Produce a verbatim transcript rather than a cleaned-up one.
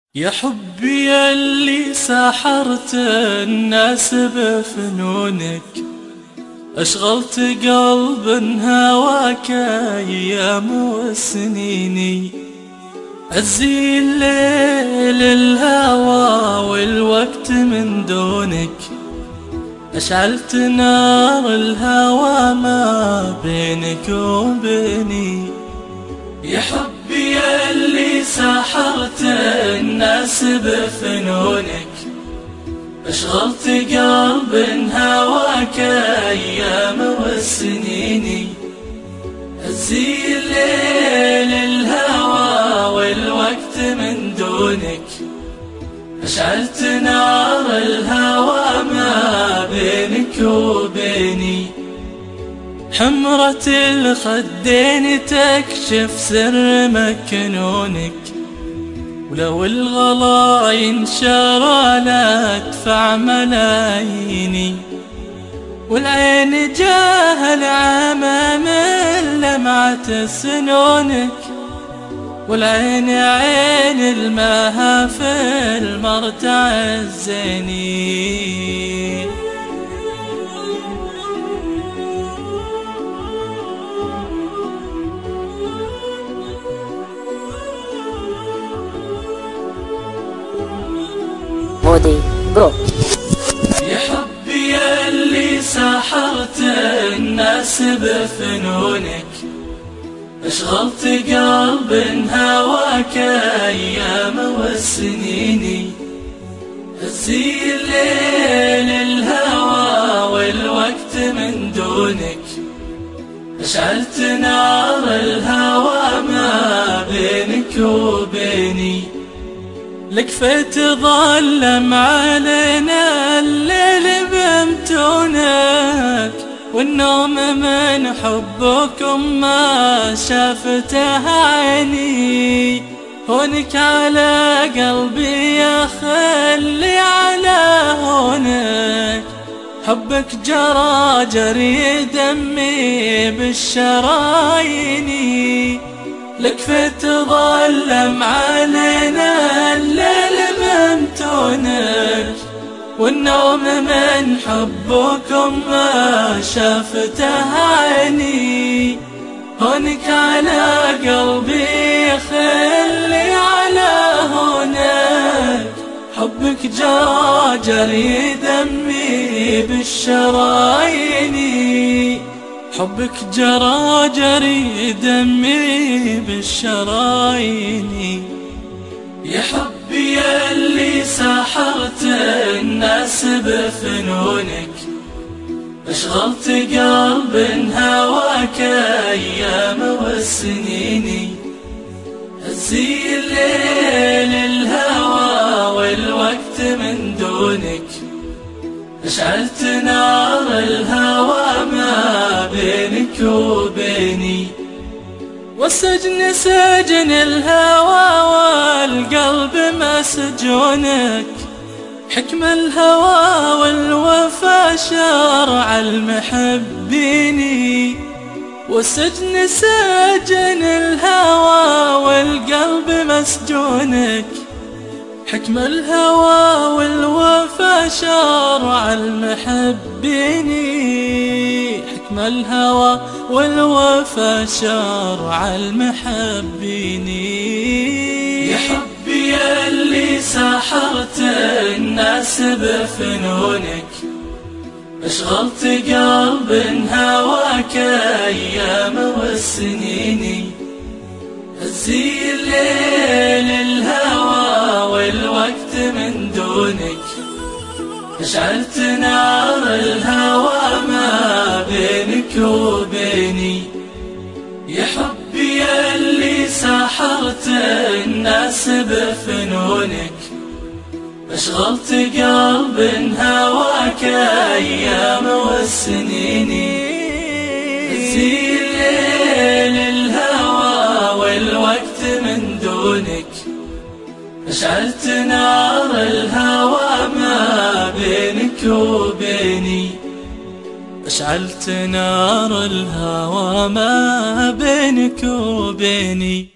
يا حبي يلي سحرت الناس بفنونك، أشغلت قلب هواك أيام وسنيني. أزي الليل الهوى والوقت من دونك، أشعلت نار الهوى ما بينك وبيني. يا حبي يلي سحرت الناس بفنونك، أشغلت قلب هواك أيام والسنيني. أزي الليل الهوى والوقت من دونك، أشعلت نار الهوى ما بينك وبيني. حمرة الخدين تكشف سر مكنونك، ولو الغلا ينشر لا ادفع ملاييني. والعين جاه العمى من لمعة سنونك، والعين عين المها في المرتع الزيني. مودي برو. يا حبي يلي سحرت الناس بفنونك، أشغلت قلب هواك أيام والسنيني. أزي الليل الهوى والوقت من دونك، أشعلت نار الهوى ما بينك وبيني. لكفيت ظلم علينا الليل بمتونك، والنوم من حبكم ما شافته عيني. هونك على قلبي يا خلي على هونك، حبك جرى جري دمي بالشراييني. لكفيت ظلم علينا الليل بمتونك، والنوم من حبكم ما شافته عيني. هونك على قلبي خلي على هونك، حبك جرى جري دمي بالشراييني. حبك جرى جري دمي بالشراييني. يا حبي يلي سحرت الناس بفنونك، أشغلت قلب هواك أيام والسنيني. أزي الليل الهوى والوقت من دونك، أشعلت نار الهوى ما بينك وبيني. والسجن سجن الهوى والقلب مسجونك، حكم الهوى والوفا شرع المحبين. والسجن سجن الهوى والقلب مسجونك، حكم الهوى والوفا شرع المحبين. حكم الهوى والوفا شرع المحبين. يا حبي يلي سحرت الناس بفنونك، أشغلت قلب هواك أيام والسنيني. أزي الليل الهوى والوقت من دونك، أشعلت نار الهوى ما بينك وبيني. يا حبي يلي سحرت الناس بفنونك، أشغلت قلب هواك أيام والسنيني. أزي الليل الهوى والوقت من دونك، أشعلت نار الهوى ما بينك وبيني. أشعلت نار الهوى ما بينك وبيني.